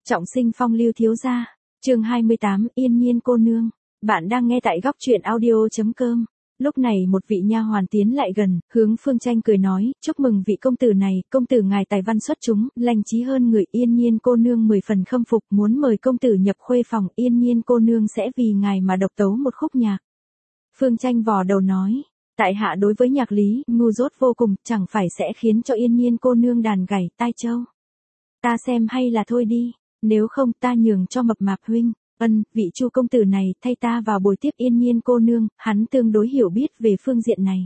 Trọng sinh phong lưu thiếu gia, chương 28, Yên Nhiên cô nương. Bạn đang nghe tại góc truyện audio.com. Lúc này một vị nha hoàn tiến lại gần, hướng Phương Tranh cười nói, chúc mừng vị công tử này, công tử ngài tài văn xuất chúng, lành trí hơn người. Yên Nhiên cô nương 10 phần khâm phục, muốn mời công tử nhập khuê phòng. Yên Nhiên cô nương sẽ vì ngài mà độc tấu một khúc nhạc. Phương Tranh vò đầu nói, tại hạ đối với nhạc lý, ngu dốt vô cùng, chẳng phải sẽ khiến cho Yên Nhiên cô nương đàn gảy tai châu. Ta xem hay là thôi đi. Nếu không ta nhường cho Mập Mạp huynh. Vị Chu công tử này thay ta vào bồi tiếp Yên Nhiên cô nương, hắn tương đối hiểu biết về phương diện này.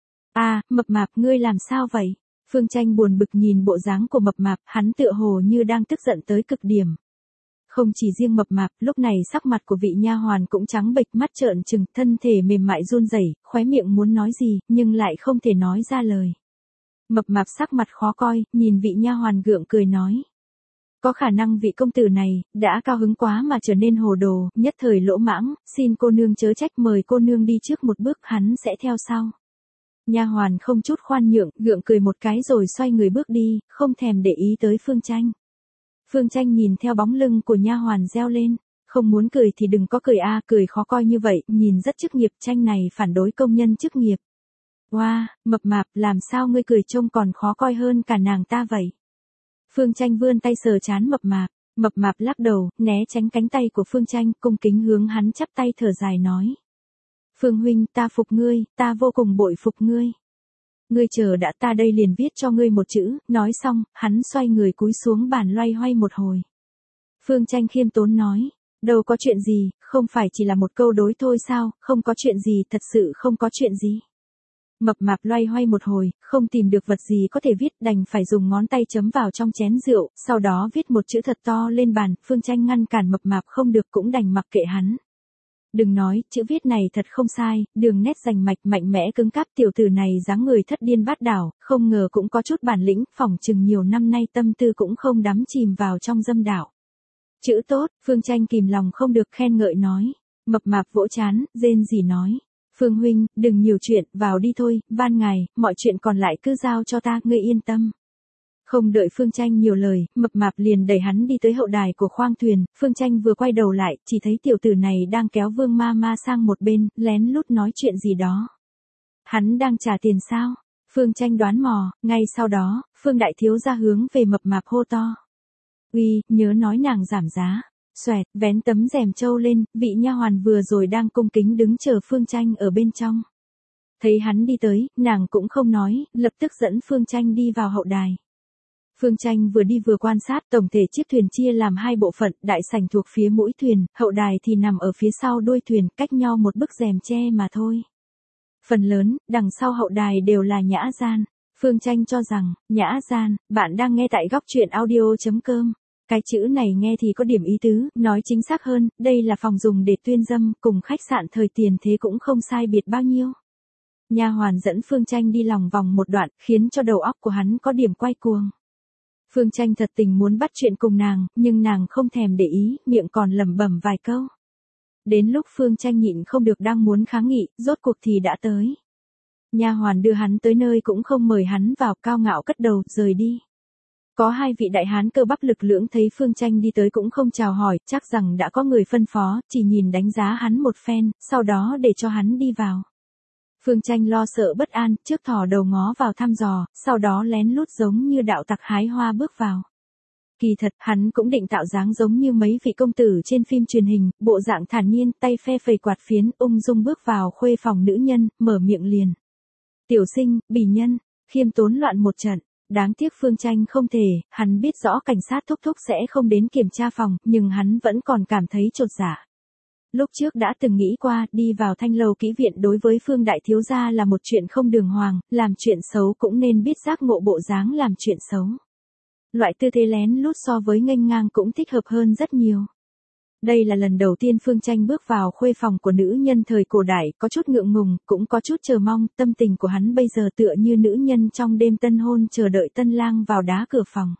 Mập Mạp ngươi làm sao vậy? Phương Tranh buồn bực nhìn bộ dáng của Mập Mạp, hắn tựa hồ như đang tức giận tới cực điểm. Không chỉ riêng Mập Mạp, lúc này sắc mặt của vị nha hoàn cũng trắng bệch, mắt trợn trừng, thân thể mềm mại run rẩy, khóe miệng muốn nói gì, nhưng lại không thể nói ra lời. Mập Mạp sắc mặt khó coi, nhìn vị nha hoàn gượng cười nói. Có khả năng vị công tử này, đã cao hứng quá mà trở nên hồ đồ, nhất thời lỗ mãng, xin cô nương chớ trách, mời cô nương đi trước một bước, hắn sẽ theo sau. Nha hoàn không chút khoan nhượng, gượng cười một cái rồi xoay người bước đi, không thèm để ý tới Phương Tranh. Phương Tranh nhìn theo bóng lưng của nha hoàn reo lên, không muốn cười thì đừng có cười cười khó coi như vậy, nhìn rất chức nghiệp. Tranh này phản đối công nhân chức nghiệp. Mập Mạp, làm sao ngươi cười trông còn khó coi hơn cả nàng ta vậy? Phương Tranh vươn tay sờ trán Mập Mạp. Mập Mạp lắc đầu, né tránh cánh tay của Phương Tranh, cung kính hướng hắn chắp tay thở dài nói. Phương huynh, ta phục ngươi, ta vô cùng bội phục ngươi. Ngươi chờ đã, ta đây liền viết cho ngươi một chữ. Nói xong, hắn xoay người cúi xuống bàn loay hoay một hồi. Phương Tranh khiêm tốn nói, đâu có chuyện gì, không phải chỉ là một câu đối thôi sao, không có chuyện gì, thật sự không có chuyện gì. Mập Mạp loay hoay một hồi, không tìm được vật gì có thể viết, đành phải dùng ngón tay chấm vào trong chén rượu, sau đó viết một chữ thật to lên bàn. Phương Tranh ngăn cản Mập Mạp không được, cũng đành mặc kệ hắn. Đừng nói, chữ viết này thật không sai, đường nét rành mạch, mạnh mẽ cứng cáp, tiểu tử này dáng người thất điên bát đảo, không ngờ cũng có chút bản lĩnh, phỏng chừng nhiều năm nay tâm tư cũng không đắm chìm vào trong dâm đạo. Chữ tốt, Phương Tranh kìm lòng không được khen ngợi nói. Mập Mạp vỗ trán, rên rỉ nói. Phương huynh, đừng nhiều chuyện, vào đi thôi, van ngài, mọi chuyện còn lại cứ giao cho ta, ngươi yên tâm. Không đợi Phương Tranh nhiều lời, Mập Mạp liền đẩy hắn đi tới hậu đài của khoang thuyền. Phương Tranh vừa quay đầu lại, chỉ thấy tiểu tử này đang kéo Vương ma ma sang một bên, lén lút nói chuyện gì đó. Hắn đang trả tiền sao? Phương Tranh đoán mò, ngay sau đó, Phương đại thiếu gia hướng về Mập Mạp hô to. Uy, nhớ nói nàng giảm giá. Xoẹt, vén tấm rèm trâu lên, vị nha hoàn vừa rồi đang cung kính đứng chờ Phương Tranh ở bên trong. Thấy hắn đi tới, nàng cũng không nói, lập tức dẫn Phương Tranh đi vào hậu đài. Phương Tranh vừa đi vừa quan sát, tổng thể chiếc thuyền chia làm hai bộ phận, đại sảnh thuộc phía mũi thuyền, hậu đài thì nằm ở phía sau đuôi thuyền, cách nhau một bức rèm che mà thôi. Phần lớn, đằng sau hậu đài đều là nhã gian. Phương Tranh cho rằng, nhã gian, bạn đang nghe tại góc truyện audio.com. Cái chữ này nghe thì có điểm ý tứ, nói chính xác hơn, đây là phòng dùng để tuyên dâm, cùng khách sạn thời tiền thế cũng không sai biệt bao nhiêu. Nha hoàn dẫn Phương Tranh đi lòng vòng một đoạn, khiến cho đầu óc của hắn có điểm quay cuồng. Phương Tranh thật tình muốn bắt chuyện cùng nàng, nhưng nàng không thèm để ý, miệng còn lẩm bẩm vài câu. Đến lúc Phương Tranh nhịn không được đang muốn kháng nghị, rốt cuộc thì đã tới. Nha hoàn đưa hắn tới nơi cũng không mời hắn vào, cao ngạo cất đầu, rời đi. Có hai vị đại hán cơ bắp lực lưỡng thấy Phương Tranh đi tới cũng không chào hỏi, chắc rằng đã có người phân phó, chỉ nhìn đánh giá hắn một phen, sau đó để cho hắn đi vào. Phương Tranh lo sợ bất an, trước thò đầu ngó vào thăm dò, sau đó lén lút giống như đạo tặc hái hoa bước vào. Kỳ thật, hắn cũng định tạo dáng giống như mấy vị công tử trên phim truyền hình, bộ dạng thản nhiên, tay phe phẩy quạt phiến, ung dung bước vào khuê phòng nữ nhân, mở miệng liền. Tiểu sinh, bỉ nhân, khiêm tốn loạn một trận. Đáng tiếc Phương Tranh không thể, hắn biết rõ cảnh sát thúc thúc sẽ không đến kiểm tra phòng, nhưng hắn vẫn còn cảm thấy chột dạ. Lúc trước đã từng nghĩ qua, đi vào thanh lầu kỹ viện đối với Phương đại thiếu gia là một chuyện không đường hoàng, làm chuyện xấu cũng nên biết giác ngộ bộ dáng làm chuyện xấu. Loại tư thế lén lút so với nghênh ngang cũng thích hợp hơn rất nhiều. Đây là lần đầu tiên Phương Tranh bước vào khuê phòng của nữ nhân thời cổ đại, có chút ngượng ngùng, cũng có chút chờ mong, tâm tình của hắn bây giờ tựa như nữ nhân trong đêm tân hôn chờ đợi tân lang vào đá cửa phòng.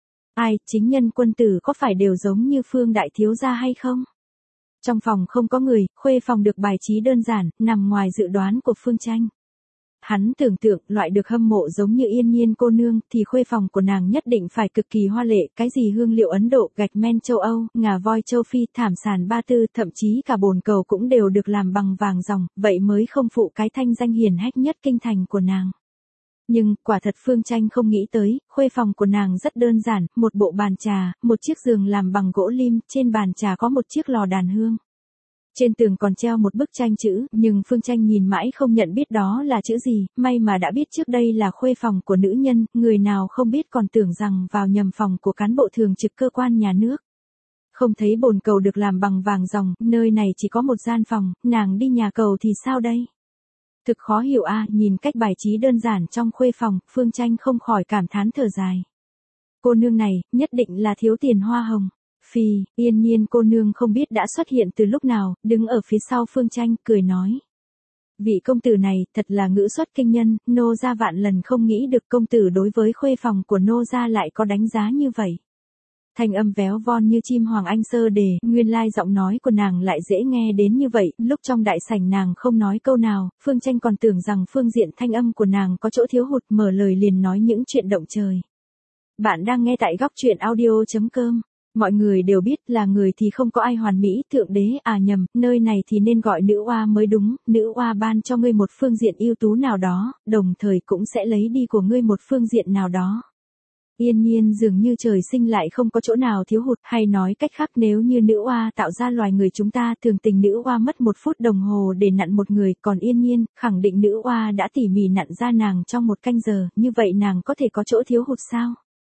Chính nhân quân tử có phải đều giống như Phương đại thiếu gia hay không? Trong phòng không có người, khuê phòng được bài trí đơn giản, nằm ngoài dự đoán của Phương Tranh. hắn tưởng tượng loại được hâm mộ giống như Yên Nhiên cô nương thì khuê phòng của nàng nhất định phải cực kỳ hoa lệ, cái gì hương liệu Ấn Độ, gạch men châu Âu, ngà voi châu Phi, thảm sàn Ba Tư, thậm chí cả bồn cầu cũng đều được làm bằng vàng ròng, vậy mới không phụ cái thanh danh hiển hách nhất kinh thành của nàng. Nhưng, quả thật Phương Tranh không nghĩ tới, khuê phòng của nàng rất đơn giản, một bộ bàn trà, một chiếc giường làm bằng gỗ lim, trên bàn trà có một chiếc lò đàn hương. Trên tường còn treo một bức tranh chữ, nhưng Phương Tranh nhìn mãi không nhận biết đó là chữ gì, may mà đã biết trước đây là khuê phòng của nữ nhân, người nào không biết còn tưởng rằng vào nhầm phòng của cán bộ thường trực cơ quan nhà nước. Không thấy bồn cầu được làm bằng vàng ròng, nơi này chỉ có một gian phòng, nàng đi nhà cầu thì sao đây? Thực khó hiểu nhìn cách bài trí đơn giản trong khuê phòng, Phương Tranh không khỏi cảm thán thở dài. Cô nương này, nhất định là thiếu tiền hoa hồng. Phi, Yên Nhiên cô nương không biết đã xuất hiện từ lúc nào, đứng ở phía sau Phương Tranh, cười nói. Vị công tử này, thật là ngữ xuất kinh nhân, nô gia vạn lần không nghĩ được công tử đối với khuê phòng của nô gia lại có đánh giá như vậy. Thanh âm véo von như chim hoàng anh sơ đề, nguyên lai giọng nói của nàng lại dễ nghe đến như vậy, lúc trong đại sảnh nàng không nói câu nào, Phương Tranh còn tưởng rằng phương diện thanh âm của nàng có chỗ thiếu hụt, mở lời liền nói những chuyện động trời. Bạn đang nghe tại góc truyện audio.com. Mọi người đều biết là người thì không có ai hoàn mỹ, thượng đế nhầm, nơi này thì nên gọi nữ oa mới đúng, nữ oa ban cho ngươi một phương diện ưu tú nào đó, đồng thời cũng sẽ lấy đi của ngươi một phương diện nào đó. Yên Nhiên dường như trời sinh lại không có chỗ nào thiếu hụt, hay nói cách khác nếu như nữ oa tạo ra loài người chúng ta thường tình nữ oa mất 1 phút đồng hồ để nặn một người, còn Yên Nhiên, khẳng định nữ oa đã tỉ mỉ nặn ra nàng trong 1 canh giờ, như vậy nàng có thể có chỗ thiếu hụt sao?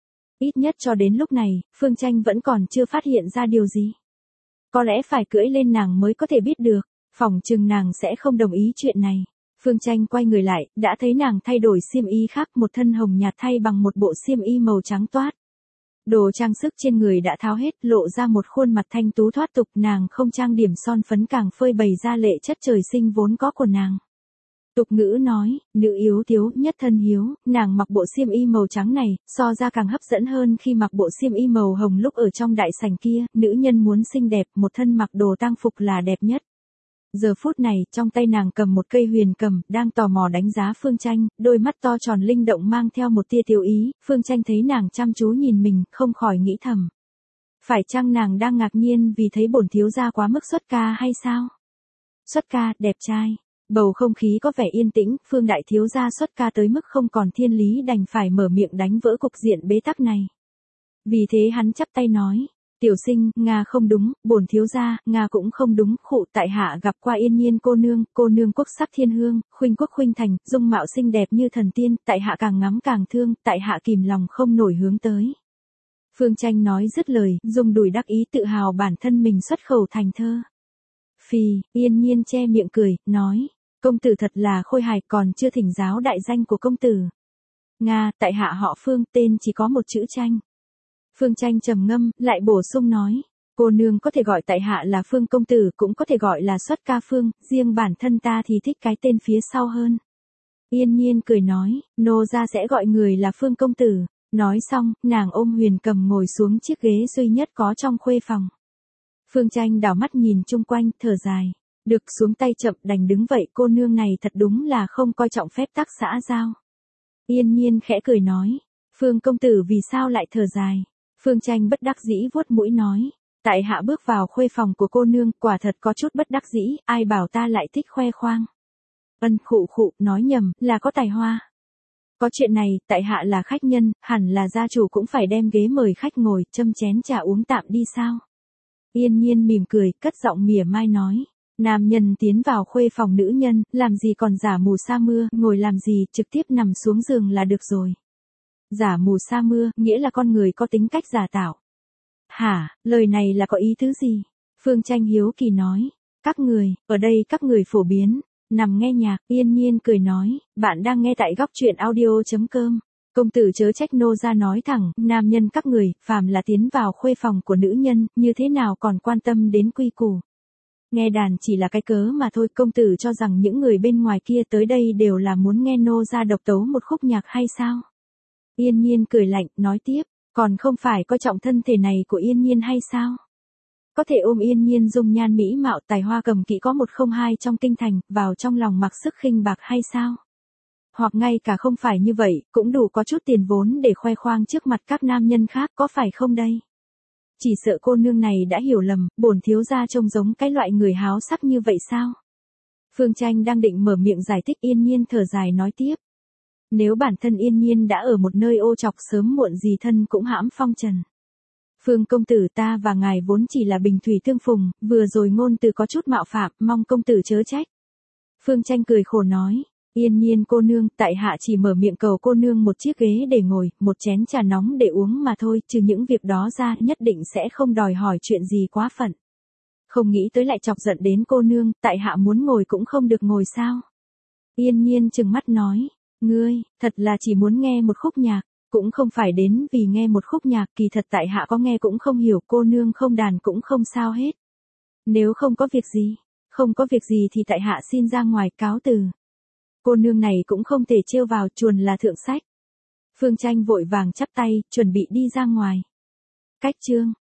Ít nhất cho đến lúc này, Phương Tranh vẫn còn chưa phát hiện ra điều gì. Có lẽ phải cưỡi lên nàng mới có thể biết được, phỏng chừng nàng sẽ không đồng ý chuyện này. Phương Tranh quay người lại, đã thấy nàng thay đổi xiêm y khác, một thân hồng nhạt thay bằng một bộ xiêm y màu trắng toát. Đồ trang sức trên người đã tháo hết, lộ ra một khuôn mặt thanh tú thoát tục, nàng không trang điểm son phấn càng phơi bày ra lệ chất trời sinh vốn có của nàng. Tục ngữ nói, nữ yếu thiếu, nhất thân hiếu, nàng mặc bộ xiêm y màu trắng này, so ra càng hấp dẫn hơn khi mặc bộ xiêm y màu hồng lúc ở trong đại sảnh kia, nữ nhân muốn xinh đẹp, một thân mặc đồ tang phục là đẹp nhất. Giờ phút này, trong tay nàng cầm một cây huyền cầm, đang tò mò đánh giá Phương Tranh, đôi mắt to tròn linh động mang theo một tia tiêu ý, Phương Tranh thấy nàng chăm chú nhìn mình, không khỏi nghĩ thầm. Phải chăng nàng đang ngạc nhiên vì thấy bổn thiếu gia quá mức xuất ca hay sao? Xuất ca, đẹp trai. Bầu không khí có vẻ yên tĩnh, Phương đại thiếu gia xuất ca tới mức không còn thiên lý đành phải mở miệng đánh vỡ cục diện bế tắc này. Vì thế hắn chắp tay nói, tiểu sinh, Nga không đúng, bổn thiếu gia, Nga cũng không đúng, khụ tại hạ gặp qua Yên Nhiên cô nương quốc sắc thiên hương, khuynh quốc khuynh thành, dung mạo xinh đẹp như thần tiên, tại hạ càng ngắm càng thương, tại hạ kìm lòng không nổi hướng tới. Phương Tranh nói dứt lời, dùng đùi đắc ý tự hào bản thân mình xuất khẩu thành thơ. Phi, Yên Nhiên che miệng cười, nói, công tử thật là khôi hài, còn chưa thỉnh giáo đại danh của công tử. Nga, tại hạ họ Phương, tên chỉ có một chữ Tranh. Phương Tranh trầm ngâm, lại bổ sung nói, cô nương có thể gọi tại hạ là Phương công tử, cũng có thể gọi là xuất ca Phương, riêng bản thân ta thì thích cái tên phía sau hơn. Yên Nhiên cười nói, nô gia sẽ gọi người là Phương công tử. Nói xong, nàng ôm huyền cầm ngồi xuống chiếc ghế duy nhất có trong khuê phòng. Phương Tranh đảo mắt nhìn chung quanh, thở dài. Được, xuống tay chậm, đành đứng vậy, cô nương này thật đúng là không coi trọng phép tắc xã giao. Yên Nhiên khẽ cười nói, Phương công tử vì sao lại thở dài? Phương Tranh bất đắc dĩ vuốt mũi nói, tại hạ bước vào khuê phòng của cô nương, quả thật có chút bất đắc dĩ, ai bảo ta lại thích khoe khoang. Khụ, nói nhầm, là có tài hoa. Có chuyện này, tại hạ là khách nhân, hẳn là gia chủ cũng phải đem ghế mời khách ngồi, châm chén trà uống tạm đi sao? Yên Nhiên mỉm cười, cất giọng mỉa mai nói. Nam nhân tiến vào khuê phòng nữ nhân, làm gì còn giả mù sa mưa, ngồi làm gì, trực tiếp nằm xuống giường là được rồi. Giả mù sa mưa, nghĩa là con người có tính cách giả tạo. Hả, lời này là có ý tứ gì? Phương Tranh hiếu kỳ nói. Các người, ở đây các người phổ biến, nằm nghe nhạc, Yên Nhiên cười nói, bạn đang nghe tại góc truyện audio.com. Công tử chớ trách nô gia nói thẳng, nam nhân các người, phàm là tiến vào khuê phòng của nữ nhân, như thế nào còn quan tâm đến quy củ. Nghe đàn chỉ là cái cớ mà thôi, công tử cho rằng những người bên ngoài kia tới đây đều là muốn nghe nô gia độc tấu một khúc nhạc hay sao? Yên Nhiên cười lạnh, nói tiếp, còn không phải coi trọng thân thể này của Yên Nhiên hay sao? Có thể ôm Yên Nhiên dung nhan mỹ mạo tài hoa cầm kỹ có 102 trong kinh thành, vào trong lòng mặc sức khinh bạc hay sao? Hoặc ngay cả không phải như vậy, cũng đủ có chút tiền vốn để khoe khoang trước mặt các nam nhân khác, có phải không đây? Chỉ sợ cô nương này đã hiểu lầm, bổn thiếu gia trông giống cái loại người háo sắc như vậy sao? Phương Tranh đang định mở miệng giải thích, Yên Nhiên thở dài nói tiếp. Nếu bản thân Yên Nhiên đã ở một nơi ô trọc, sớm muộn gì thân cũng hãm phong trần. Phương công tử, ta và ngài vốn chỉ là bình thủy tương phùng, vừa rồi ngôn từ có chút mạo phạm, mong công tử chớ trách. Phương Tranh cười khổ nói, Yên Nhiên cô nương, tại hạ chỉ mở miệng cầu cô nương một chiếc ghế để ngồi, một chén trà nóng để uống mà thôi, trừ những việc đó ra, nhất định sẽ không đòi hỏi chuyện gì quá phận. Không nghĩ tới lại chọc giận đến cô nương, tại hạ muốn ngồi cũng không được ngồi sao? Yên Nhiên trừng mắt nói, ngươi, thật là chỉ muốn nghe một khúc nhạc, cũng không phải đến vì nghe một khúc nhạc, kỳ thật tại hạ có nghe cũng không hiểu, cô nương không đàn cũng không sao hết. Nếu không có việc gì thì tại hạ xin ra ngoài cáo từ. Cô nương này cũng không thể trêu vào, chuồn là thượng sách. Phương Tranh vội vàng chắp tay, chuẩn bị đi ra ngoài. Cách chương